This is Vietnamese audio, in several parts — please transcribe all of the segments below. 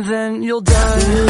and then you'll die.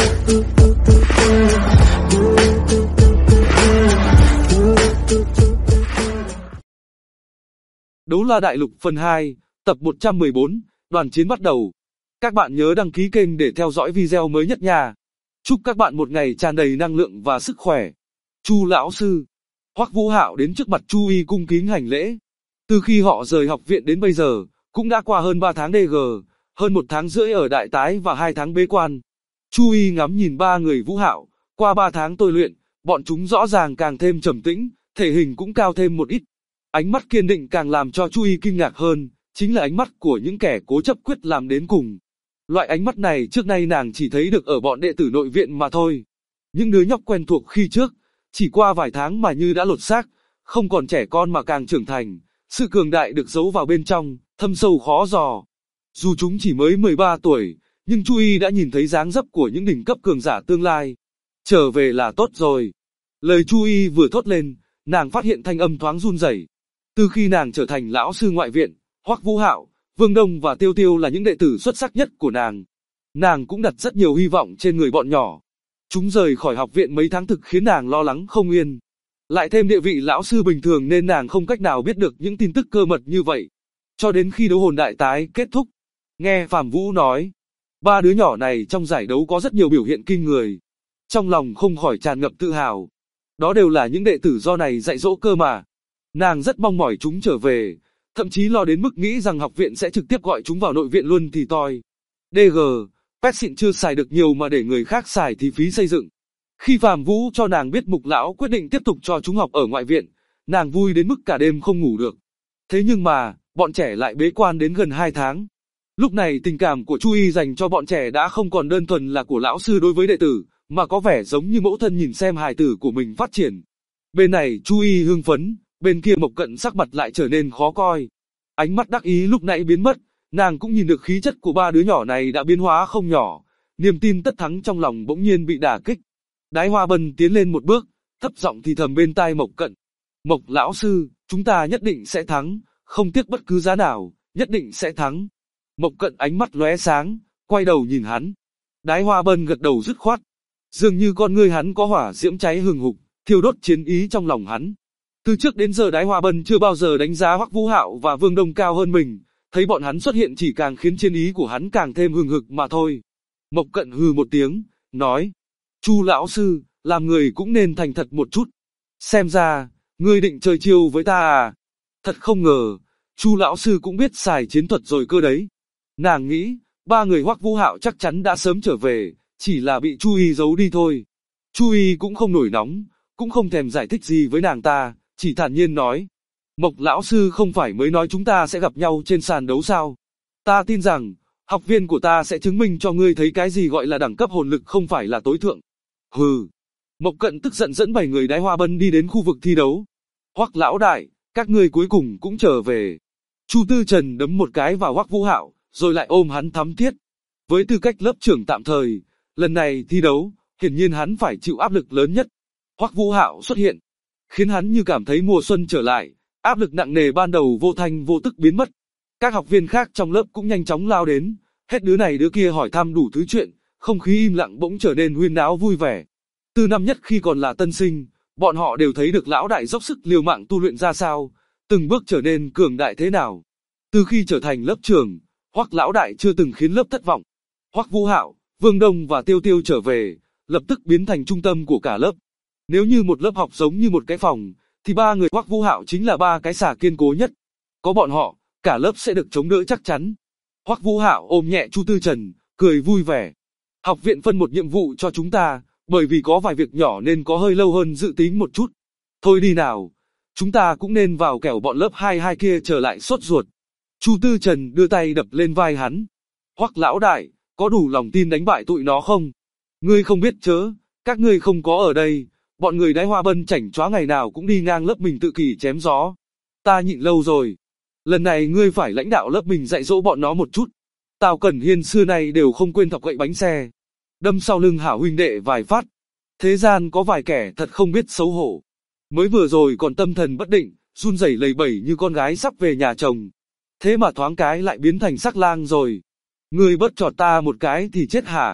Đấu La Đại Lục phần 2, tập 114, đoàn chiến bắt đầu. Các bạn nhớ đăng ký kênh để theo dõi video mới nhất nha. Chúc các bạn một ngày tràn đầy năng lượng và sức khỏe. Chu lão sư. Hoắc Vũ Hạo đến trước mặt Chu Y cung kính hành lễ. Từ khi họ rời học viện đến bây giờ, cũng đã qua hơn 3 tháng DG, hơn 1 tháng rưỡi ở đại tái và 2 tháng bế quan. Chu Y ngắm nhìn ba người Vũ Hạo, qua 3 tháng tôi luyện, bọn chúng rõ ràng càng thêm trầm tĩnh, thể hình cũng cao thêm một ít. Ánh mắt kiên định càng làm cho Chu Y kinh ngạc hơn, chính là ánh mắt của những kẻ cố chấp quyết làm đến cùng. Loại ánh mắt này trước nay nàng chỉ thấy được ở bọn đệ tử nội viện mà thôi. Những đứa nhóc quen thuộc khi trước, chỉ qua vài tháng mà như đã lột xác, không còn trẻ con mà càng trưởng thành, sự cường đại được giấu vào bên trong, thâm sâu khó dò. Dù chúng chỉ mới 13 tuổi, nhưng Chu Y đã nhìn thấy dáng dấp của những đỉnh cấp cường giả tương lai. Trở về là tốt rồi. Lời Chu Y vừa thốt lên, nàng phát hiện thanh âm thoáng run rẩy. Từ khi nàng trở thành lão sư ngoại viện, Hoắc Vũ Hạo, Vương Đông và Tiêu Tiêu là những đệ tử xuất sắc nhất của nàng. Nàng cũng đặt rất nhiều hy vọng trên người bọn nhỏ. Chúng rời khỏi học viện mấy tháng thực khiến nàng lo lắng không yên. Lại thêm địa vị lão sư bình thường nên nàng không cách nào biết được những tin tức cơ mật như vậy. Cho đến khi đấu hồn đại tái kết thúc, nghe Phạm Vũ nói, ba đứa nhỏ này trong giải đấu có rất nhiều biểu hiện kinh người. Trong lòng không khỏi tràn ngập tự hào. Đó đều là những đệ tử do này dạy dỗ cơ mà. Nàng rất mong mỏi chúng trở về, thậm chí lo đến mức nghĩ rằng học viện sẽ trực tiếp gọi chúng vào nội viện luôn thì toi. DG, pet xịn chưa xài được nhiều mà để người khác xài thì phí xây dựng. Khi Phạm Vũ cho nàng biết Mục lão quyết định tiếp tục cho chúng học ở ngoại viện, nàng vui đến mức cả đêm không ngủ được. Thế nhưng mà, bọn trẻ lại bế quan đến gần 2 tháng. Lúc này tình cảm của Chu Y dành cho bọn trẻ đã không còn đơn thuần là của lão sư đối với đệ tử, mà có vẻ giống như mẫu thân nhìn xem hài tử của mình phát triển. Bên này Chu Y hưng phấn, bên kia Mộc Cận sắc mặt lại trở nên khó coi. Ánh mắt đắc ý lúc nãy biến mất, nàng cũng nhìn được khí chất của ba đứa nhỏ này đã biến hóa không nhỏ, niềm tin tất thắng trong lòng bỗng nhiên bị đả kích. Đái Hoa Bân tiến lên một bước, thấp giọng thì thầm bên tai Mộc Cận. Mộc lão sư, chúng ta nhất định sẽ thắng, không tiếc bất cứ giá nào, nhất định sẽ thắng. Mộc Cận ánh mắt lóe sáng, quay đầu nhìn hắn. Đái Hoa Bân gật đầu dứt khoát. Dường như con ngươi hắn có hỏa diễm cháy hừng hực, thiêu đốt chiến ý trong lòng hắn. Từ trước đến giờ Đái Hoa Bân chưa bao giờ đánh giá Hoắc Vũ Hạo và Vương Đông cao hơn mình, thấy bọn hắn xuất hiện chỉ càng khiến chiến ý của hắn càng thêm hừng hực mà thôi. Mộc Cận hừ một tiếng, nói: Chu lão sư, làm người cũng nên thành thật một chút. Xem ra, ngươi định chơi chiêu với ta à? Thật không ngờ, Chu lão sư cũng biết xài chiến thuật rồi cơ đấy. Nàng nghĩ, ba người Hoắc Vũ Hạo chắc chắn đã sớm trở về, chỉ là bị Chu Y giấu đi thôi. Chu Y cũng không nổi nóng, cũng không thèm giải thích gì với nàng ta, chỉ thản nhiên nói: Mộc lão sư không phải mới nói chúng ta sẽ gặp nhau trên sàn đấu sao? Ta tin rằng, học viên của ta sẽ chứng minh cho ngươi thấy cái gì gọi là đẳng cấp hồn lực không phải là tối thượng. Hừ. Mộc Cận tức giận dẫn 7 người Đái Hoa Bân đi đến khu vực thi đấu. Hoắc lão đại, các ngươi cuối cùng cũng trở về. Chu Tư Trần đấm một cái vào Hoắc Vũ Hạo, rồi lại ôm hắn thắm thiết. Với tư cách lớp trưởng tạm thời, lần này thi đấu, hiển nhiên hắn phải chịu áp lực lớn nhất. Hoắc Vũ Hạo xuất hiện, khiến hắn như cảm thấy mùa xuân trở lại, áp lực nặng nề ban đầu vô thanh vô tức biến mất. Các học viên khác trong lớp cũng nhanh chóng lao đến, hết đứa này đứa kia hỏi thăm đủ thứ chuyện, không khí im lặng bỗng trở nên huyên náo vui vẻ. Từ năm nhất khi còn là tân sinh, bọn họ đều thấy được lão đại dốc sức liều mạng tu luyện ra sao, từng bước trở nên cường đại thế nào. Từ khi trở thành lớp trưởng, Hoắc lão đại chưa từng khiến lớp thất vọng. Hoắc Vũ Hạo, Vương Đông và Tiêu Tiêu trở về, lập tức biến thành trung tâm của cả lớp. Nếu như một lớp học giống như một cái phòng, thì ba người Hoắc Vũ Hạo chính là ba cái xà kiên cố nhất. Có bọn họ, cả lớp sẽ được chống đỡ chắc chắn. Hoắc Vũ Hạo ôm nhẹ Chu Tư Trần, cười vui vẻ. Học viện phân một nhiệm vụ cho chúng ta, bởi vì có vài việc nhỏ nên có hơi lâu hơn dự tính một chút. Thôi đi nào, chúng ta cũng nên vào kẻo bọn lớp 22 kia trở lại sốt ruột. Chu Tư Trần đưa tay đập lên vai hắn. Hoắc lão đại, có đủ lòng tin đánh bại tụi nó không? Ngươi không biết chớ, các ngươi không có ở đây, bọn người Đái Hoa Bân chảnh chóa ngày nào cũng đi ngang lớp mình tự kỷ chém gió. Ta nhịn lâu rồi. Lần này ngươi phải lãnh đạo lớp mình dạy dỗ bọn nó một chút. Tào Cẩn Hiên xưa nay đều không quên thọc gậy bánh xe. Đâm sau lưng hảo huynh đệ vài phát. Thế gian có vài kẻ thật không biết xấu hổ. Mới vừa rồi còn tâm thần bất định, run rẩy lầy bẩy như con gái sắp về nhà chồng. Thế mà thoáng cái lại biến thành sắc lang rồi. Ngươi bớt chọt ta một cái thì chết hả?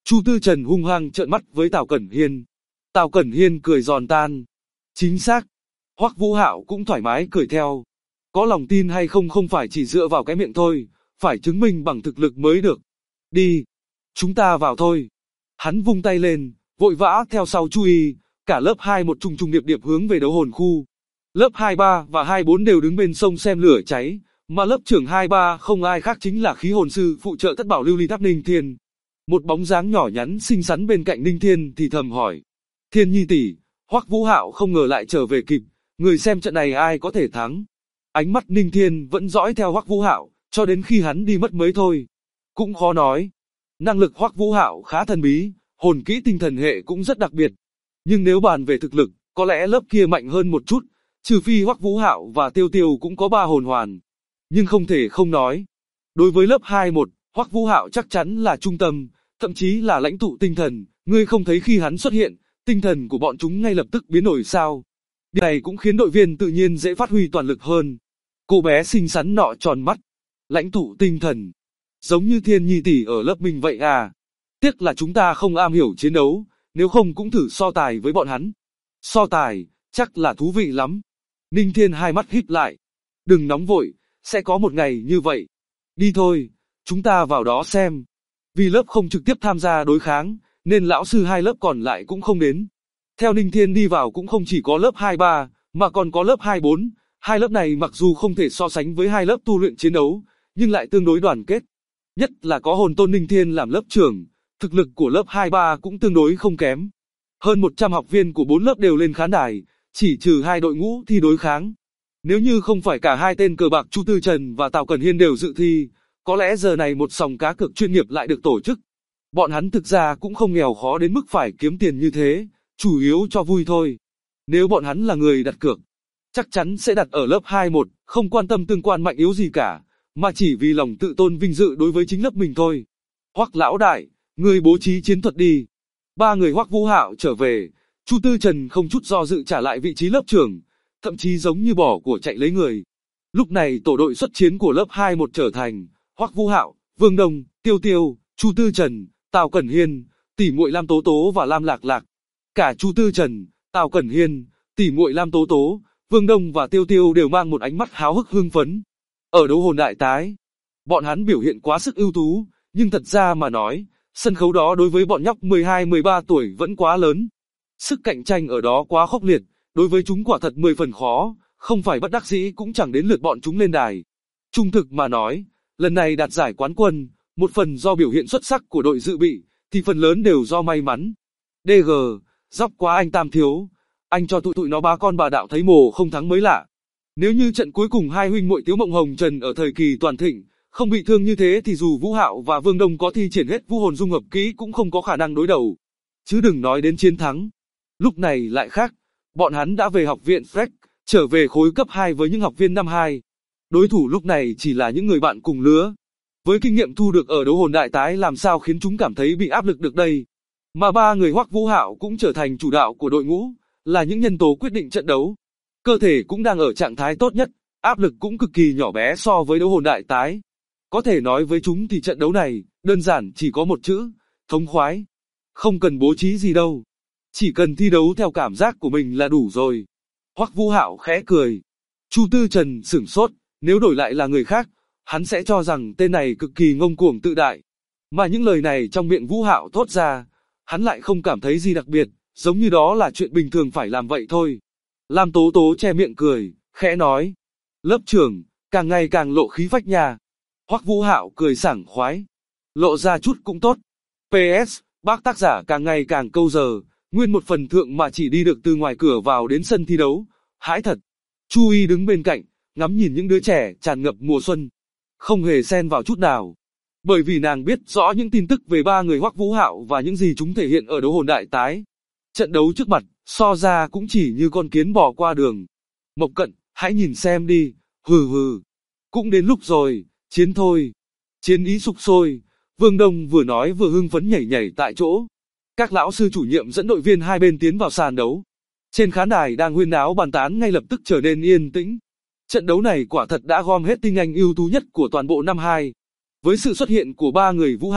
Chu Tư Trần hung hăng trợn mắt với Tào Cẩn Hiên. Tào Cẩn Hiên cười giòn tan. Chính xác. Hoắc Vũ Hạo cũng thoải mái cười theo. Có lòng tin hay không không phải chỉ dựa vào cái miệng thôi, phải chứng minh bằng thực lực mới được. Đi. Chúng ta vào thôi. Hắn vung tay lên, vội vã theo sau Chu Y, cả lớp 2 một trùng trùng điệp điệp hướng về đấu hồn khu. Lớp 23 và 24 đều đứng bên sông xem lửa cháy, mà lớp trưởng 23 không ai khác chính là khí hồn sư phụ trợ thất bảo lưu ly tháp Ninh Thiên. Một bóng dáng nhỏ nhắn xinh xắn bên cạnh Ninh Thiên thì thầm hỏi. Thiên Nhi tỷ, Hoắc Vũ Hạo không ngờ lại trở về kịp, người xem trận này ai có thể thắng. Ánh mắt Ninh Thiên vẫn dõi theo Hoắc Vũ Hạo, cho đến khi hắn đi mất mới thôi. Cũng khó nói. Năng lực Hoắc Vũ Hạo khá thần bí, hồn kỹ tinh thần hệ cũng rất đặc biệt. Nhưng nếu bàn về thực lực, có lẽ lớp kia mạnh hơn một chút, trừ phi Hoắc Vũ Hạo và Tiêu Tiêu cũng có 3 hồn hoàn. Nhưng không thể không nói. Đối với lớp 21, Hoắc Vũ Hạo chắc chắn là trung tâm, thậm chí là lãnh tụ tinh thần, ngươi không thấy khi hắn xuất hiện, tinh thần của bọn chúng ngay lập tức biến đổi sao? Điều này cũng khiến đội viên tự nhiên dễ phát huy toàn lực hơn. Cô bé xinh xắn nọ tròn mắt. Lãnh tụ tinh thần. Giống như Thiên Nhi tỷ ở lớp mình vậy à. Tiếc là chúng ta không am hiểu chiến đấu, nếu không cũng thử so tài với bọn hắn. So tài, chắc là thú vị lắm. Ninh Thiên hai mắt híp lại. Đừng nóng vội, sẽ có một ngày như vậy. Đi thôi, chúng ta vào đó xem. Vì lớp không trực tiếp tham gia đối kháng, nên lão sư hai lớp còn lại cũng không đến. Theo Ninh Thiên đi vào cũng không chỉ có lớp 23, mà còn có lớp 24. Hai lớp này mặc dù không thể so sánh với hai lớp tu luyện chiến đấu, nhưng lại tương đối đoàn kết. Nhất là có hồn tôn Ninh Thiên làm lớp trưởng, thực lực của lớp 23 cũng tương đối không kém. Hơn 100 học viên của 4 lớp đều lên khán đài, chỉ trừ hai đội ngũ thi đối kháng. Nếu như không phải cả hai tên cờ bạc Chu Tư Trần và Tào Cẩn Hiên đều dự thi, có lẽ giờ này một sòng cá cược chuyên nghiệp lại được tổ chức. Bọn hắn thực ra cũng không nghèo khó đến mức phải kiếm tiền như thế, chủ yếu cho vui thôi. Nếu bọn hắn là người đặt cược, chắc chắn sẽ đặt ở lớp 21, không quan tâm tương quan mạnh yếu gì cả, mà chỉ vì lòng tự tôn vinh dự đối với chính lớp mình thôi. Hoắc lão đại, người bố trí chiến thuật đi. Ba người Hoắc Vũ Hạo trở về, Chu Tư Trần không chút do dự trả lại vị trí lớp trưởng, thậm chí giống như bỏ của chạy lấy người. Lúc này tổ đội xuất chiến của lớp 21 trở thành Hoắc Vũ Hạo, Vương Đông, Tiêu Tiêu, Chu Tư Trần, Tào Cẩn Hiên, tỷ muội Lam Tố Tố và Lam Lạc Lạc. Cả Chu Tư Trần, Tào Cẩn Hiên, tỷ muội Lam Tố Tố, Vương Đông và Tiêu Tiêu đều mang một ánh mắt háo hức hưng phấn. Ở đấu hồn đại tái, bọn hắn biểu hiện quá sức ưu tú, nhưng thật ra mà nói, sân khấu đó đối với bọn nhóc 12-13 tuổi vẫn quá lớn. Sức cạnh tranh ở đó quá khốc liệt, đối với chúng quả thật 10 phần khó, không phải bất đắc dĩ cũng chẳng đến lượt bọn chúng lên đài. Trung thực mà nói, lần này đạt giải quán quân, một phần do biểu hiện xuất sắc của đội dự bị, thì phần lớn đều do may mắn. DG, dốc quá anh Tam Thiếu, anh cho tụi nó bá con bà đạo thấy mồ không thắng mới lạ. Nếu như trận cuối cùng hai huynh muội Tiếu Mộng Hồng Trần ở thời kỳ toàn thịnh, không bị thương như thế thì dù Vũ Hạo và Vương Đông có thi triển hết vũ hồn dung hợp kỹ cũng không có khả năng đối đầu. Chứ đừng nói đến chiến thắng. Lúc này lại khác, bọn hắn đã về học viện Freck, trở về khối cấp 2 với những học viên năm 2. Đối thủ lúc này chỉ là những người bạn cùng lứa. Với kinh nghiệm thu được ở đấu hồn đại tái làm sao khiến chúng cảm thấy bị áp lực được đây. Mà ba người Hoắc Vũ Hạo cũng trở thành chủ đạo của đội ngũ, là những nhân tố quyết định trận đấu. Cơ thể cũng đang ở trạng thái tốt nhất, áp lực cũng cực kỳ nhỏ bé so với đấu hồn đại tái. Có thể nói với chúng thì trận đấu này, đơn giản chỉ có một chữ, thống khoái. Không cần bố trí gì đâu. Chỉ cần thi đấu theo cảm giác của mình là đủ rồi. Hoắc Vũ Hạo khẽ cười. Chu Tư Trần sửng sốt, nếu đổi lại là người khác, hắn sẽ cho rằng tên này cực kỳ ngông cuồng tự đại. Mà những lời này trong miệng Vũ Hạo thốt ra, hắn lại không cảm thấy gì đặc biệt, giống như đó là chuyện bình thường phải làm vậy thôi. Lam Tố Tố che miệng cười, khẽ nói. Lớp trưởng, càng ngày càng lộ khí phách nhà. Hoắc Vũ Hạo cười sảng khoái. Lộ ra chút cũng tốt. PS, bác tác giả càng ngày càng câu giờ, nguyên một phần thượng mà chỉ đi được từ ngoài cửa vào đến sân thi đấu. Hãi thật. Chu Y đứng bên cạnh, ngắm nhìn những đứa trẻ tràn ngập mùa xuân. Không hề xen vào chút nào. Bởi vì nàng biết rõ những tin tức về ba người Hoắc Vũ Hạo và những gì chúng thể hiện ở đấu hồn đại tái. Trận đấu trước mặt, so ra cũng chỉ như con kiến bò qua đường. Mộc Cận, hãy nhìn xem đi, hừ hừ. Cũng đến lúc rồi, chiến thôi. Chiến ý sục sôi, Vương Đông vừa nói vừa hưng phấn nhảy nhảy tại chỗ. Các lão sư chủ nhiệm dẫn đội viên hai bên tiến vào sàn đấu. Trên khán đài đang huyên náo bàn tán ngay lập tức trở nên yên tĩnh. Trận đấu này quả thật đã gom hết tinh anh ưu tú nhất của toàn bộ năm 2. Với sự xuất hiện của ba người Vũ Hạo,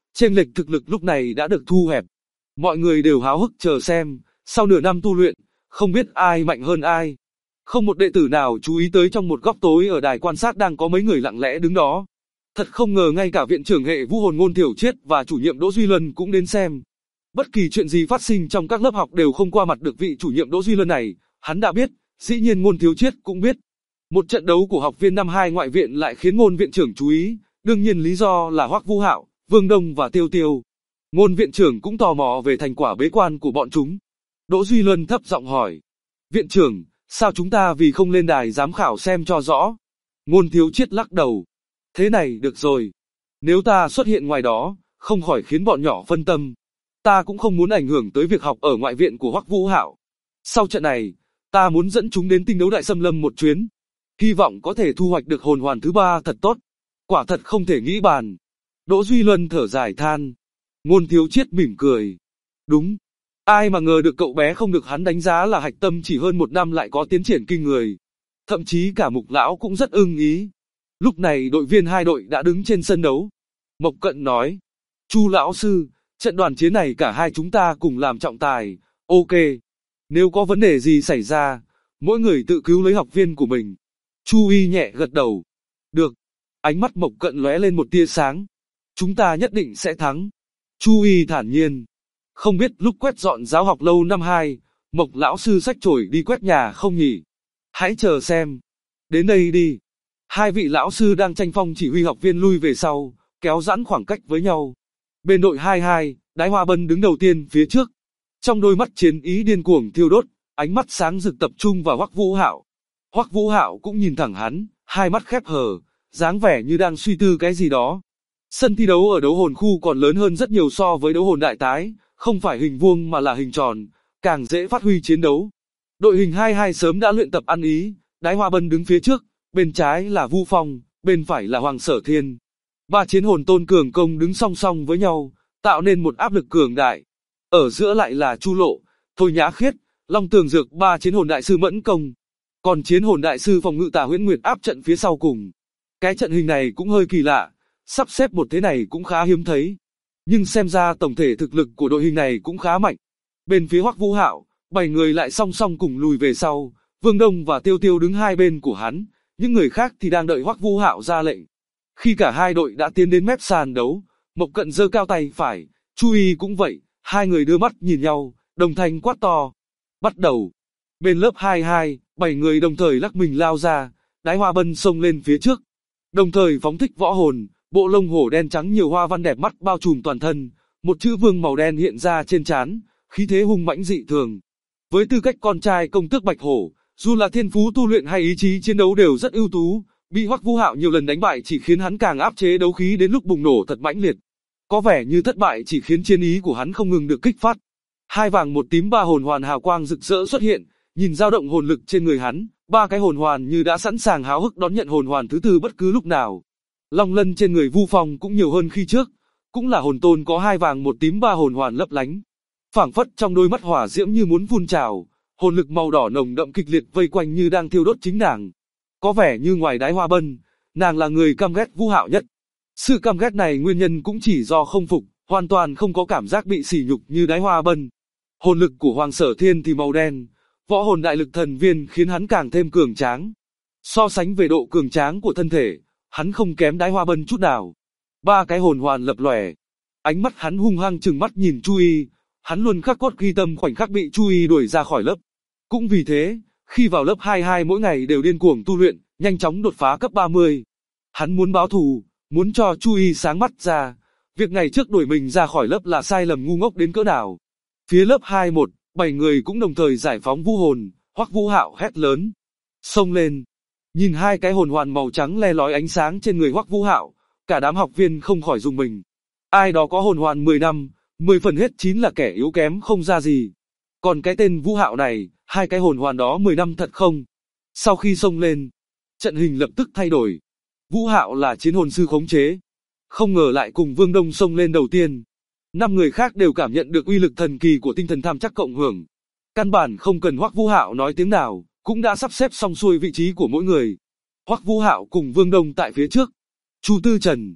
Chênh lệch thực lực lúc này đã được thu hẹp. Mọi người đều háo hức chờ xem, sau nửa năm tu luyện, không biết ai mạnh hơn ai. Không một đệ tử nào chú ý tới trong một góc tối ở đài quan sát đang có mấy người lặng lẽ đứng đó. Thật không ngờ ngay cả viện trưởng hệ vũ hồn Ngôn Thiểu Triết và chủ nhiệm Đỗ Duy Luân cũng đến xem. Bất kỳ chuyện gì phát sinh trong các lớp học đều không qua mặt được vị chủ nhiệm Đỗ Duy Luân này, hắn đã biết, dĩ nhiên Ngôn Thiếu Triết cũng biết. Một trận đấu của học viên năm 2 ngoại viện lại khiến Ngôn viện trưởng chú ý, đương nhiên lý do là Hoắc Vũ Hạo, Vương Đông và Tiêu Tiêu. Ngôn viện trưởng cũng tò mò về thành quả bế quan của bọn chúng. Đỗ Duy Luân thấp giọng hỏi, viện trưởng, sao chúng ta vì không lên đài giám khảo xem cho rõ? Ngôn Thiếu Triết lắc đầu. Thế này được rồi. Nếu ta xuất hiện ngoài đó, không khỏi khiến bọn nhỏ phân tâm. Ta cũng không muốn ảnh hưởng tới việc học ở ngoại viện của Hoắc Vũ Hạo. Sau trận này, ta muốn dẫn chúng đến tinh đấu đại xâm lâm một chuyến. Hy vọng có thể thu hoạch được hồn hoàn thứ 3 thật tốt. Quả thật không thể nghĩ bàn. Đỗ Duy Luân thở dài than. Ngôn Thiếu Triết mỉm cười. Đúng. Ai mà ngờ được cậu bé không được hắn đánh giá là hạch tâm chỉ hơn 1 năm lại có tiến triển kinh người. Thậm chí cả Mục Lão cũng rất ưng ý. Lúc này đội viên hai đội đã đứng trên sân đấu. Mộc Cận nói. Chu lão sư, trận đoàn chiến này cả hai chúng ta cùng làm trọng tài. Ok. Nếu có vấn đề gì xảy ra, mỗi người tự cứu lấy học viên của mình. Chu Y nhẹ gật đầu. Được. Ánh mắt Mộc Cận lóe lên một tia sáng. Chúng ta nhất định sẽ thắng. Chu Y thản nhiên. Không biết lúc quét dọn giáo học lâu năm 2, Mộc lão sư xách chổi đi quét nhà không nhỉ? Hãy chờ xem. Đến đây đi. Hai vị lão sư đang tranh phong chỉ huy học viên lui về sau, kéo giãn khoảng cách với nhau. Bên đội 22, Đái Hoa Bân đứng đầu tiên phía trước. Trong đôi mắt chiến ý điên cuồng thiêu đốt, ánh mắt sáng rực tập trung vào Hoắc Vũ Hạo. Hoắc Vũ Hạo cũng nhìn thẳng hắn, hai mắt khép hờ, dáng vẻ như đang suy tư cái gì đó. Sân thi đấu ở đấu hồn khu còn lớn hơn rất nhiều so với đấu hồn đại tái, không phải hình vuông mà là hình tròn, càng dễ phát huy chiến đấu. Đội hình 22 sớm đã luyện tập ăn ý, Đái Hoa Bân đứng phía trước, bên trái là Vu Phong, bên phải là Hoàng Sở Thiên. Ba chiến hồn tôn cường công đứng song song với nhau, tạo nên một áp lực cường đại. Ở giữa lại là Chu Lộ, Thôi Nhã Khiết, Long Tường Dược, ba chiến hồn đại sư mẫn công. Còn chiến hồn đại sư phòng ngự Tả Huyễn Nguyệt áp trận phía sau cùng. Cái trận hình này cũng hơi kỳ lạ, sắp xếp một thế này cũng khá hiếm thấy. Nhưng xem ra tổng thể thực lực của đội hình này cũng khá mạnh. Bên phía Hoắc Vũ Hạo, 7 người lại song song cùng lùi về sau, Vương Đông và Tiêu Tiêu đứng hai bên của hắn, những người khác thì đang đợi Hoắc Vũ Hạo ra lệnh. Khi cả hai đội đã tiến đến mép sàn đấu, Mộc Cận giơ cao tay phải, Chu Y cũng vậy, hai người đưa mắt nhìn nhau, đồng thanh quát to. Bắt đầu. Bên lớp 22, 7 người đồng thời lắc mình lao ra, Đái Hoa Bân xông lên phía trước. Đồng thời phóng thích võ hồn, bộ lông hổ đen trắng nhiều hoa văn đẹp mắt bao trùm toàn thân, một chữ vương màu đen hiện ra trên trán, khí thế hung mãnh dị thường. Với tư cách con trai công tước Bạch Hổ, dù là thiên phú tu luyện hay ý chí chiến đấu đều rất ưu tú, bị Hoắc Vũ Hạo nhiều lần đánh bại chỉ khiến hắn càng áp chế đấu khí đến lúc bùng nổ thật mãnh liệt. Có vẻ như thất bại chỉ khiến chiến ý của hắn không ngừng được kích phát. Hai vàng một tím ba hồn hoàn hào quang rực rỡ xuất hiện, nhìn dao động hồn lực trên người hắn, ba cái hồn hoàn như đã sẵn sàng háo hức đón nhận hồn hoàn thứ tư bất cứ lúc nào. Long lân trên người Vu Phong cũng nhiều hơn khi trước, cũng là hồn tôn có hai vàng một tím ba hồn hoàn lấp lánh. Phảng phất trong đôi mắt hỏa diễm như muốn phun trào, hồn lực màu đỏ nồng đậm kịch liệt vây quanh như đang thiêu đốt chính nàng. Có vẻ như ngoài Đái Hoa Bân, nàng là người căm ghét Vũ Hạo nhất. Sự căm ghét này nguyên nhân cũng chỉ do không phục, hoàn toàn không có cảm giác bị sỉ nhục như Đái Hoa Bân. Hồn lực của Hoàng Sở Thiên thì màu đen, võ hồn đại lực thần viên khiến hắn càng thêm cường tráng. So sánh về độ cường tráng của thân thể, hắn không kém Đái Hoa Bân chút nào. Ba cái hồn hoàn lập lòe, ánh mắt hắn hung hăng trừng mắt nhìn Chu Y, hắn luôn khắc cốt ghi tâm khoảnh khắc bị Chu Y đuổi ra khỏi lớp. Cũng vì thế, khi vào lớp 22 mỗi ngày đều điên cuồng tu luyện, nhanh chóng đột phá cấp 30. Hắn muốn báo thù, muốn cho Chu Y sáng mắt ra, việc ngày trước đuổi mình ra khỏi lớp là sai lầm ngu ngốc đến cỡ nào. Phía lớp 21, 7 người cũng đồng thời giải phóng vũ hồn, Hoắc Vũ Hạo hét lớn. Xông lên. Nhìn hai cái hồn hoàn màu trắng le lói ánh sáng trên người Hoắc Vũ Hạo, cả đám học viên không khỏi rùng mình. Ai đó có hồn hoàn 10 năm, 10 phần hết 9 là kẻ yếu kém không ra gì. Còn cái tên Vũ Hạo này, hai cái hồn hoàn đó 10 năm thật không? Sau khi xông lên, trận hình lập tức thay đổi. Vũ Hạo là chiến hồn sư khống chế. Không ngờ lại cùng Vương Đông xông lên đầu tiên. 5 người khác đều cảm nhận được uy lực thần kỳ của tinh thần tham chắc cộng hưởng. Căn bản không cần Hoắc Vũ Hạo nói tiếng nào, cũng đã sắp xếp xong xuôi vị trí của mỗi người. Hoắc Vũ Hạo cùng Vương Đông tại phía trước. Chu Tư Trần,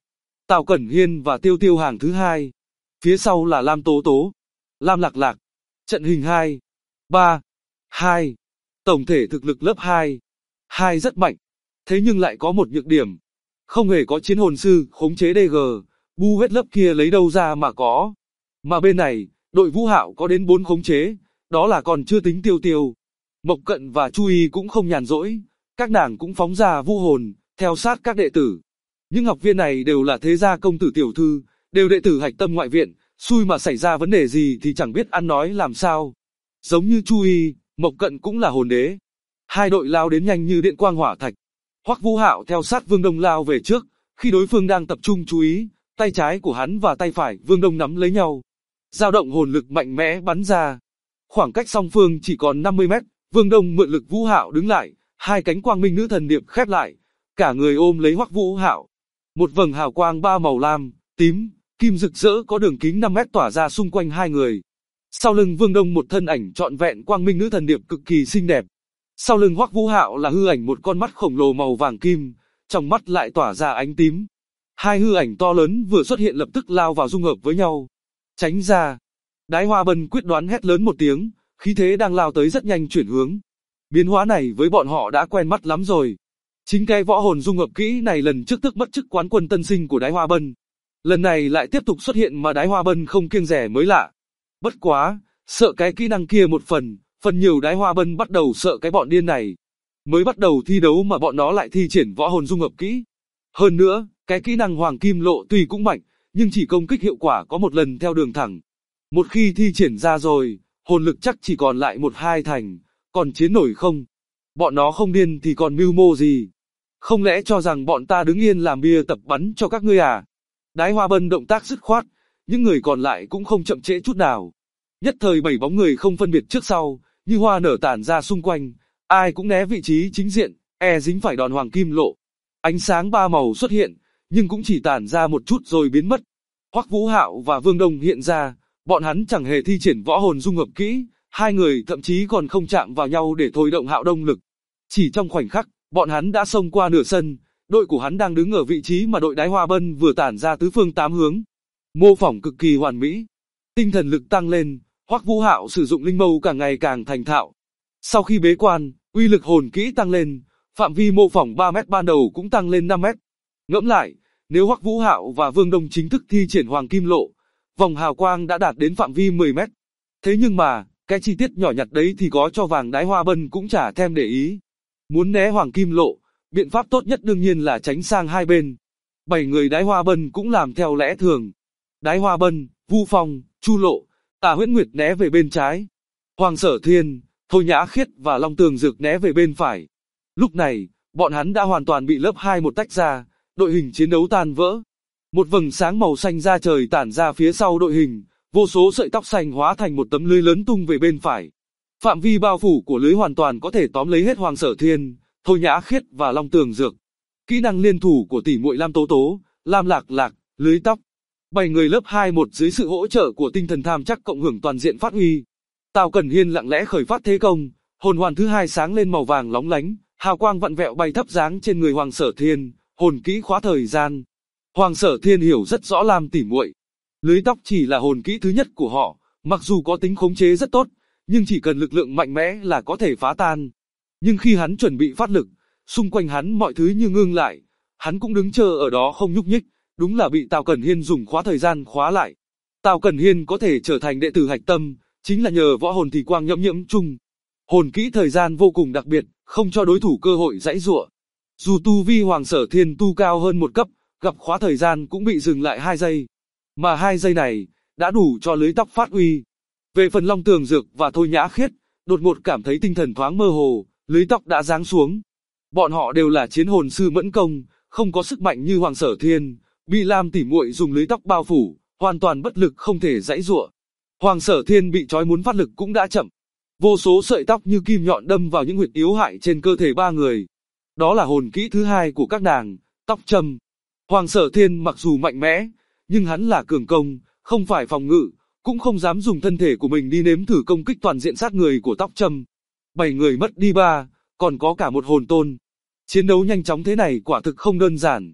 Tào Cẩn Hiên và Tiêu Tiêu hàng thứ hai. Phía sau là Lam Tố Tố, Lam Lạc Lạc. Trận hình 2, 3, 2. Tổng thể thực lực lớp 2. 2 rất mạnh. Thế nhưng lại có một nhược điểm. Không hề có chiến hồn sư khống chế DG, bu hết lớp kia lấy đâu ra mà có. Mà bên này, đội Vũ Hạo có đến 4 khống chế, đó là còn chưa tính Tiêu Tiêu. Mộc Cận và Chu Y cũng không nhàn rỗi, các nàng cũng phóng ra vũ hồn, theo sát các đệ tử. Những học viên này đều là thế gia công tử tiểu thư, đều đệ tử Hạch Tâm ngoại viện, xui mà xảy ra vấn đề gì thì chẳng biết ăn nói làm sao. Giống như Chu Y, Mộc Cận cũng là hồn đế. Hai đội lao đến nhanh như điện quang hỏa thạch. Hoắc Vũ Hạo theo sát Vương Đông lao về trước, khi đối phương đang tập trung chú ý, tay trái của hắn và tay phải Vương Đông nắm lấy nhau. Dao động hồn lực mạnh mẽ bắn ra. Khoảng cách song phương chỉ còn 50 mét, Vương Đông mượn lực Vũ Hạo đứng lại, hai cánh quang minh nữ thần điệp khép lại, cả người ôm lấy Hoắc Vũ Hạo. Một vầng hào quang ba màu lam, tím, kim rực rỡ có đường kính 5 mét tỏa ra xung quanh hai người. Sau lưng Vương Đông một thân ảnh trọn vẹn quang minh nữ thần điệp cực kỳ xinh đẹp. Sau lưng Hoắc Vũ Hạo là hư ảnh một con mắt khổng lồ màu vàng kim, trong mắt lại tỏa ra ánh tím. Hai hư ảnh to lớn vừa xuất hiện lập tức lao vào dung hợp với nhau. Tránh ra. Đái Hoa Bân quyết đoán hét lớn một tiếng, khí thế đang lao tới rất nhanh chuyển hướng. Biến hóa này với bọn họ đã quen mắt lắm rồi. Chính cái võ hồn dung hợp kỹ này lần trước tức mất chức quán quân tân sinh của Đái Hoa Bân. Lần này lại tiếp tục xuất hiện mà Đái Hoa Bân không kiêng dè mới lạ. Bất quá, sợ cái kỹ năng kia một phần nhiều Đái Hoa Bân bắt đầu sợ cái bọn điên này. Mới bắt đầu thi đấu mà bọn nó lại thi triển võ hồn dung hợp kỹ. Hơn nữa, cái kỹ năng Hoàng Kim Lộ tuy cũng mạnh, nhưng chỉ công kích hiệu quả có một lần theo đường thẳng. Một khi thi triển ra rồi, hồn lực chắc chỉ còn lại 1-2 thành, còn chiến nổi không? Bọn nó không điên thì còn mưu mô gì? Không lẽ cho rằng bọn ta đứng yên làm bia tập bắn cho các ngươi à? Đái Hoa Bân động tác dứt khoát, những người còn lại cũng không chậm trễ chút nào. Nhất thời 7 bóng người không phân biệt trước sau, như hoa nở tản ra xung quanh, ai cũng né vị trí chính diện, dính phải đòn Hoàng Kim Lộ. Ánh sáng ba màu xuất hiện, nhưng cũng chỉ tản ra một chút rồi biến mất. Hoắc Vũ Hạo và Vương Đông hiện ra, bọn hắn chẳng hề thi triển võ hồn dung hợp kỹ, hai người thậm chí còn không chạm vào nhau để thôi động hạo đông lực. Chỉ trong khoảnh khắc, bọn hắn đã xông qua nửa sân, đội của hắn đang đứng ở vị trí mà đội Đái Hoa Bân vừa tản ra tứ phương tám hướng. Mô phỏng cực kỳ hoàn mỹ. Tinh thần lực tăng lên, Hoắc Vũ Hạo sử dụng linh mâu càng ngày càng thành thạo. Sau khi bế quan, uy lực hồn kỹ tăng lên, phạm vi mô phỏng 3 mét ban đầu cũng tăng lên 5 mét. Ngẫm lại, nếu Hoắc Vũ Hạo và Vương Đông chính thức thi triển Hoàng Kim Lộ, vòng hào quang đã đạt đến phạm vi 10 mét. Thế nhưng mà, cái chi tiết nhỏ nhặt đấy thì có cho vàng Đái Hoa Bân cũng chả thèm để ý. Muốn né Hoàng Kim Lộ, biện pháp tốt nhất đương nhiên là tránh sang hai bên. 7 người Đái Hoa Bân cũng làm theo lẽ thường. Đái Hoa Bân, Vu Phong, Chu Lộ, Tà Huyễn Nguyệt né về bên trái. Hoàng Sở Thiên, Thôi Nhã Khiết và Long Tường Dược né về bên phải. Lúc này, bọn hắn đã hoàn toàn bị lớp 2 một tách ra, đội hình chiến đấu tan vỡ. Một vầng sáng màu xanh ra trời tản ra phía sau đội hình, vô số sợi tóc xanh hóa thành một tấm lưới lớn tung về bên phải. Phạm vi bao phủ của lưới hoàn toàn có thể tóm lấy hết Hoàng Sở Thiên, Thôi Nhã Khiết và Long Tường Dược. Kỹ năng liên thủ của tỷ muội Lam Tố Tố, Lam Lạc Lạc, lưới tóc. 7 người lớp 2-1 dưới sự hỗ trợ của tinh thần tham chắc cộng hưởng toàn diện phát huy. Tào Cẩn Hiên lặng lẽ khởi phát thế công, hồn hoàn thứ hai sáng lên màu vàng lóng lánh, hào quang vặn vẹo bay thấp dáng trên người Hoàng Sở Thiên, hồn kỹ khóa thời gian. Hoàng Sở Thiên hiểu rất rõ Lam tỷ muội. Lưới tóc chỉ là hồn kỹ thứ nhất của họ, mặc dù có tính khống chế rất tốt, nhưng chỉ cần lực lượng mạnh mẽ là có thể phá tan. Nhưng khi hắn chuẩn bị phát lực, xung quanh hắn mọi thứ như ngưng lại, hắn cũng đứng chờ ở đó không nhúc nhích, đúng là bị Tào Cẩn Hiên dùng khóa thời gian khóa lại. Tào Cẩn Hiên có thể trở thành đệ tử Hạch Tâm, chính là nhờ võ hồn thì quang nhiễm chung. Hồn kỹ thời gian vô cùng đặc biệt, không cho đối thủ cơ hội giãy giụa. Dù tu vi Hoàng Sở Thiên tu cao hơn một cấp, gặp khóa thời gian cũng bị dừng lại 2 giây. Mà 2 giây này, đã đủ cho lưới tóc phát uy. Về phần Long Tường Dược và Thôi Nhã Khiết, đột ngột cảm thấy tinh thần thoáng mơ hồ, lưới tóc đã giáng xuống. Bọn họ đều là chiến hồn sư mẫn công, không có sức mạnh như Hoàng Sở Thiên, bị Lam tỷ muội dùng lưới tóc bao phủ, hoàn toàn bất lực không thể giãy giụa. Hoàng Sở Thiên bị trói muốn phát lực cũng đã chậm. Vô số sợi tóc như kim nhọn đâm vào những huyệt yếu hại trên cơ thể 3 người. Đó là hồn kỹ thứ hai của các nàng, tóc châm. Hoàng Sở Thiên mặc dù mạnh mẽ, nhưng hắn là cường công, không phải phòng ngự, cũng không dám dùng thân thể của mình đi nếm thử công kích toàn diện sát người của tóc châm. 7 người mất đi 3, còn có cả một hồn tôn. Chiến đấu nhanh chóng thế này quả thực không đơn giản.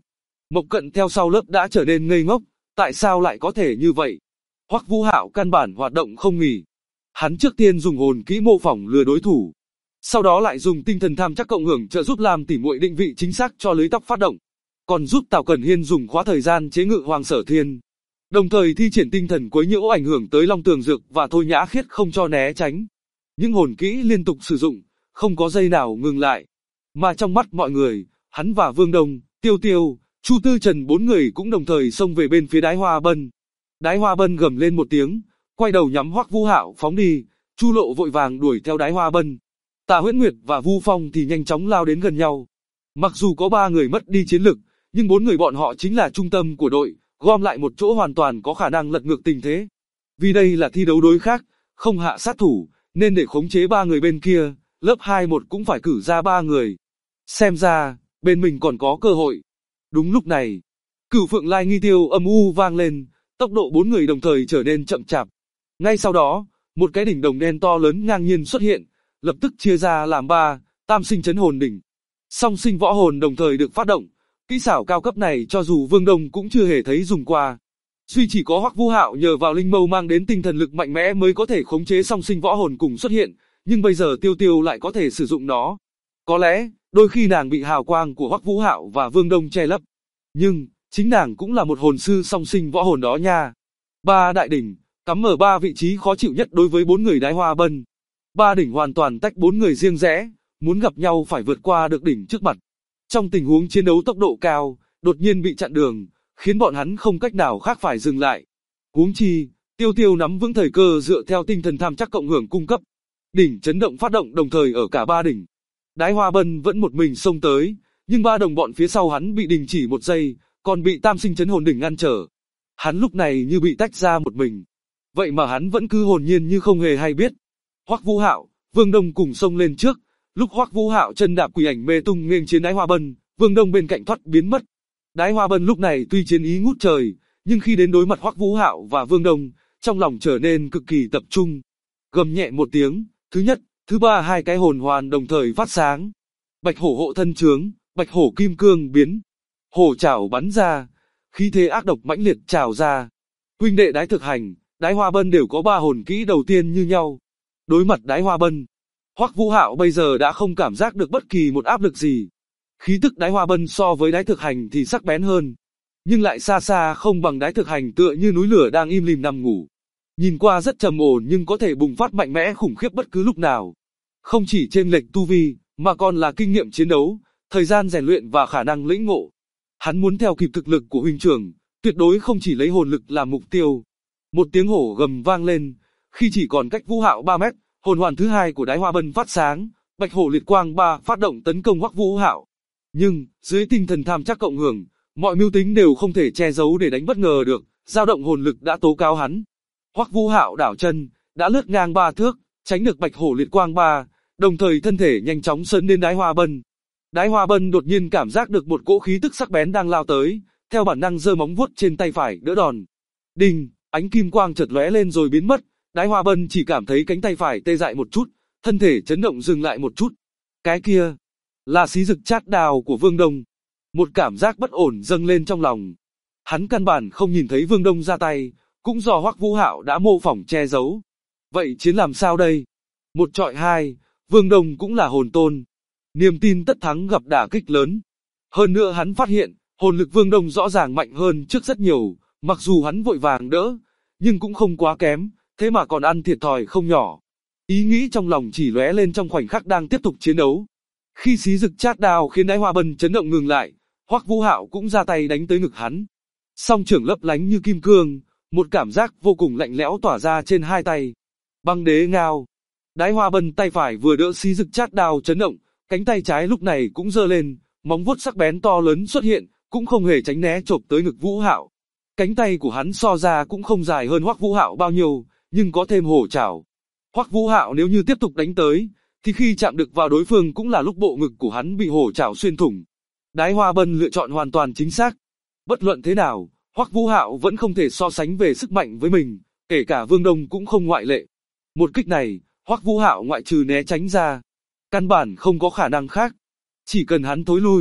Mộc Cận theo sau lớp đã trở nên ngây ngốc, tại sao lại có thể như vậy? Hoắc Vũ Hạo căn bản hoạt động không nghỉ. Hắn trước tiên dùng hồn kỹ mô phỏng lừa đối thủ, sau đó lại dùng tinh thần tham chắc cộng hưởng trợ giúp làm tỉ muội định vị chính xác cho lưới tóc phát động, còn giúp Tào Cẩn Hiên dùng khóa thời gian chế ngự Hoàng Sở Thiên, đồng thời thi triển tinh thần quấy nhiễu ảnh hưởng tới Long Tường Dược và Thôi Nhã Khiết không cho né tránh. Những hồn kỹ liên tục sử dụng, không có giây nào ngừng lại. Mà trong mắt mọi người, hắn và Vương Đông, Tiêu Tiêu, Chu Tư Trần bốn người cũng đồng thời xông về bên phía Đái Hoa Bân. Đái Hoa Bân gầm lên một tiếng, quay đầu nhắm Hoắc Vũ Hạo phóng đi. Chu Lộ vội vàng đuổi theo Đái Hoa Bân. Tạ Huyễn Nguyệt và Vu Phong thì nhanh chóng lao đến gần nhau. Mặc dù có 3 người mất đi chiến lực, nhưng 4 người bọn họ chính là trung tâm của đội, gom lại một chỗ hoàn toàn có khả năng lật ngược tình thế. Vì đây là thi đấu đối khác, không hạ sát thủ, nên để khống chế 3 người bên kia, lớp 2-1 cũng phải cử ra 3 người. Xem ra, bên mình còn có cơ hội. Đúng lúc này, Cửu Phượng Lai Nghi Tiêu âm u vang lên, tốc độ 4 người đồng thời trở nên chậm chạp. Ngay sau đó, một cái đỉnh đồng đen to lớn ngang nhiên xuất hiện, lập tức chia ra làm 3, Tam Sinh Chấn Hồn Đỉnh. Song sinh võ hồn đồng thời được phát động, kỹ xảo cao cấp này cho dù Vương Đông cũng chưa hề thấy dùng qua. Duy chỉ có Hoắc Vũ Hạo nhờ vào linh mâu mang đến tinh thần lực mạnh mẽ mới có thể khống chế song sinh võ hồn cùng xuất hiện, nhưng bây giờ Tiêu Tiêu lại có thể sử dụng nó. Có lẽ, đôi khi nàng bị hào quang của Hoắc Vũ Hạo và Vương Đông che lấp, nhưng chính nàng cũng là một hồn sư song sinh võ hồn đó nha. 3 đại đỉnh, cắm ở 3 vị trí khó chịu nhất đối với 4 người Đái Hoa Bân. 3 đỉnh hoàn toàn tách 4 người riêng rẽ, muốn gặp nhau phải vượt qua được đỉnh trước mặt. Trong tình huống chiến đấu tốc độ cao, đột nhiên bị chặn đường, khiến bọn hắn không cách nào khác phải dừng lại. Huống chi, Tiêu Tiêu nắm vững thời cơ dựa theo tinh thần tham chắc cộng hưởng cung cấp. Đỉnh chấn động phát động đồng thời ở cả 3 đỉnh. Đái Hoa Bân vẫn một mình xông tới, nhưng 3 đồng bọn phía sau hắn bị đình chỉ 1 giây, còn bị Tam Sinh Chấn Hồn Đỉnh ngăn trở. Hắn lúc này như bị tách ra một mình. Vậy mà hắn vẫn cứ hồn nhiên như không hề hay biết. Hoắc Vũ Hạo, Vương Đông cùng xông lên trước. Lúc Hoắc Vũ Hạo chân đạp quỷ ảnh mê tung nghênh chiến Đái Hoa Bân, Vương Đông bên cạnh thoát biến mất. Đái Hoa Bân lúc này tuy chiến ý ngút trời, nhưng khi đến đối mặt Hoắc Vũ Hạo và Vương Đông, trong lòng trở nên cực kỳ tập trung. Gầm nhẹ một tiếng, thứ nhất, thứ ba 2 cái hồn hoàn đồng thời phát sáng. Bạch hổ hộ thân trướng, bạch hổ kim cương biến. Hổ chảo bắn ra, khí thế ác độc mãnh liệt trào ra. Huynh đệ Đái Thực Hành, Đái Hoa Bân đều có 3 hồn kỹ đầu tiên như nhau. Đối mặt Đái Hoa Bân, Hoắc Vũ Hạo bây giờ đã không cảm giác được bất kỳ một áp lực gì. Khí tức Đái Hoa Bân so với Đái Thực Hành thì sắc bén hơn, nhưng lại xa xa không bằng Đái Thực Hành, tựa như núi lửa đang im lìm nằm ngủ. Nhìn qua rất trầm ổn nhưng có thể bùng phát mạnh mẽ khủng khiếp bất cứ lúc nào. Không chỉ chênh lệch tu vi, mà còn là kinh nghiệm chiến đấu, thời gian rèn luyện và khả năng lĩnh ngộ. Hắn muốn theo kịp thực lực của huynh trưởng, tuyệt đối không chỉ lấy hồn lực làm mục tiêu. Một tiếng hổ gầm vang lên, khi chỉ còn cách Vũ Hạo 3 mét, hồn hoàn thứ 2 của Đái Hoa Bân phát sáng, Bạch Hổ Liệt Quang 3 phát động tấn công Hoắc Vũ Hạo. Nhưng, dưới tinh thần tham chắc cộng hưởng, mọi mưu tính đều không thể che giấu để đánh bất ngờ được, dao động hồn lực đã tố cáo hắn. Hoắc Vũ Hạo đảo chân, đã lướt ngang 3 thước, tránh được Bạch Hổ Liệt Quang 3, đồng thời thân thể nhanh chóng sấn đến Đái Hoa Bân. Đái Hoa Bân đột nhiên cảm giác được một cỗ khí tức sắc bén đang lao tới, theo bản năng giơ móng vuốt trên tay phải đỡ đòn. Đinh, ánh kim quang chợt lóe lên rồi biến mất. Đái Hoa Bân chỉ cảm thấy cánh tay phải tê dại một chút, thân thể chấn động dừng lại một chút. Cái kia là xí dực chát đào của Vương Đông. Một cảm giác bất ổn dâng lên trong lòng. Hắn căn bản không nhìn thấy Vương Đông ra tay, cũng do Hoắc Vũ Hạo đã mô phỏng che giấu. Vậy chiến làm sao đây? 1 chọi 2, Vương Đông cũng là hồn tôn. Niềm tin tất thắng gặp đả kích lớn. Hơn nữa hắn phát hiện, hồn lực Vương Đông rõ ràng mạnh hơn trước rất nhiều, mặc dù hắn vội vàng đỡ, nhưng cũng không quá kém, thế mà còn ăn thiệt thòi không nhỏ. Ý nghĩ trong lòng chỉ lóe lên trong khoảnh khắc đang tiếp tục chiến đấu. Khi xí dực chát đao khiến Đái Hoa Bân chấn động ngừng lại, Hoắc Vũ Hạo cũng ra tay đánh tới ngực hắn. Song trưởng lấp lánh như kim cương, một cảm giác vô cùng lạnh lẽo tỏa ra trên 2 tay. Băng đế ngao. Đái Hoa Bân tay phải vừa đỡ xí dực chát đao chấn động, cánh tay trái lúc này cũng giơ lên, móng vuốt sắc bén to lớn xuất hiện, cũng không hề tránh né chộp tới ngực Vũ Hạo. Cánh tay của hắn so ra cũng không dài hơn Hoắc Vũ Hạo bao nhiêu, nhưng có thêm hổ chảo. Hoắc Vũ Hạo nếu như tiếp tục đánh tới, thì khi chạm được vào đối phương cũng là lúc bộ ngực của hắn bị hổ chảo xuyên thủng. Đái Hoa Bân lựa chọn hoàn toàn chính xác. Bất luận thế nào, Hoắc Vũ Hạo vẫn không thể so sánh về sức mạnh với mình, kể cả Vương Đông cũng không ngoại lệ. Một kích này, Hoắc Vũ Hạo ngoại trừ né tránh ra, căn bản không có khả năng khác. Chỉ cần hắn thối lui,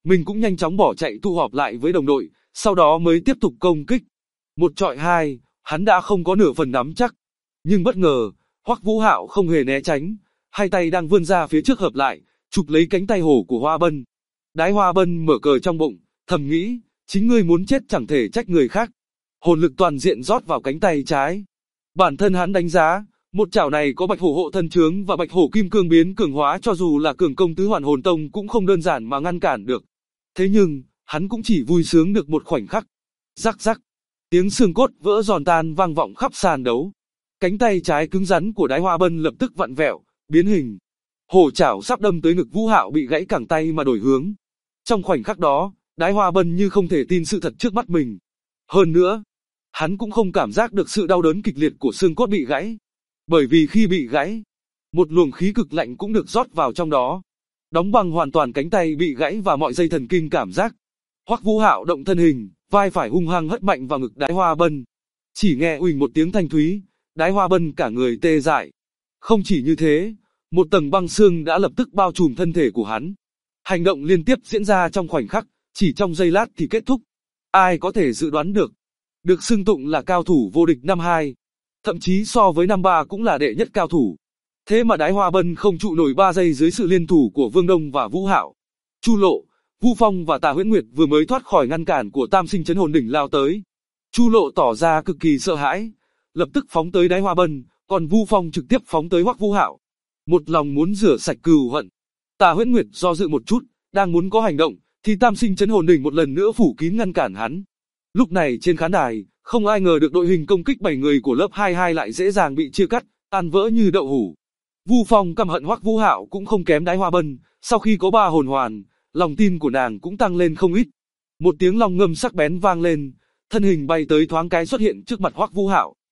Mình cũng nhanh chóng bỏ chạy tụ họp lại với đồng đội, sau đó mới tiếp tục công kích. Một chọi hai, hắn đã không có nửa phần nắm chắc. Nhưng bất ngờ, Hoắc Vũ Hạo không hề né tránh, hai tay đang vươn ra phía trước hợp lại, chụp lấy cánh tay hổ của Hoa Bân. Đái Hoa Bân mở cờ trong bụng, thầm nghĩ, chính ngươi muốn chết chẳng thể trách người khác. Hồn lực toàn diện rót vào cánh tay trái. Bản thân hắn đánh giá, một chảo này có Bạch Hổ hộ thân chướng và Bạch Hổ kim cương biến cường hóa, cho dù là cường công tứ hoàn hồn tông cũng không đơn giản mà ngăn cản được. Thế nhưng, hắn cũng chỉ vui sướng được một khoảnh khắc. Rắc rắc, tiếng xương cốt vỡ giòn tan vang vọng khắp sàn đấu. Cánh tay trái cứng rắn của Đái Hoa Bân lập tức vặn vẹo, biến hình. Hổ chảo sắp đâm tới ngực Vũ Hạo bị gãy cẳng tay mà đổi hướng. Trong khoảnh khắc đó, Đái Hoa Bân như không thể tin sự thật trước mắt mình. Hơn nữa, hắn cũng không cảm giác được sự đau đớn kịch liệt của xương cốt bị gãy. Bởi vì khi bị gãy, một luồng khí cực lạnh cũng được rót vào trong đó, đóng băng hoàn toàn cánh tay bị gãy và mọi dây thần kinh cảm giác. Hoắc Vũ Hạo động thân hình, vai phải hung hăng hất mạnh vào ngực Đái Hoa Bân. Chỉ nghe uỳnh một tiếng thanh thúy, Đái Hoa Bân cả người tê dại. Không chỉ như thế, một tầng băng xương đã lập tức bao trùm thân thể của hắn. Hành động liên tiếp diễn ra trong khoảnh khắc, chỉ trong giây lát thì kết thúc. Ai có thể dự đoán được? Được xưng tụng là cao thủ vô địch năm 2, thậm chí so với năm 3 cũng là đệ nhất cao thủ. Thế mà Đái Hoa Bân không trụ nổi 3 giây dưới sự liên thủ của Vương Đông và Vũ Hạo. Chu Lộ, Vu Phong và Tà Huyễn Nguyệt vừa mới thoát khỏi ngăn cản của Tam Sinh Chấn Hồn Đỉnh lao tới. Chu Lộ tỏ ra cực kỳ sợ hãi, lập tức phóng tới Đái Hoa Bân, còn Vu Phong trực tiếp phóng tới Hoắc Vũ Hạo. Một lòng muốn rửa sạch cừu hận. Tà Huyễn Nguyệt do dự một chút, đang muốn có hành động, thì Tam Sinh Chấn Hồn Đỉnh một lần nữa phủ kín ngăn cản hắn. Lúc này trên khán đài, không ai ngờ được đội hình công kích 7 người của lớp 22 lại dễ dàng bị chia cắt, tan vỡ như đậu hũ. Vu Phong căm hận Hoắc Vũ Hạo cũng không kém Đái Hoa Bân, sau khi có 3 hồn hoàn, lòng tin của nàng cũng tăng lên không ít. Một tiếng long ngâm sắc bén vang lên, thân hình bay tới thoáng cái xuất hiện trước mặt Hoắc Vũ Hạo.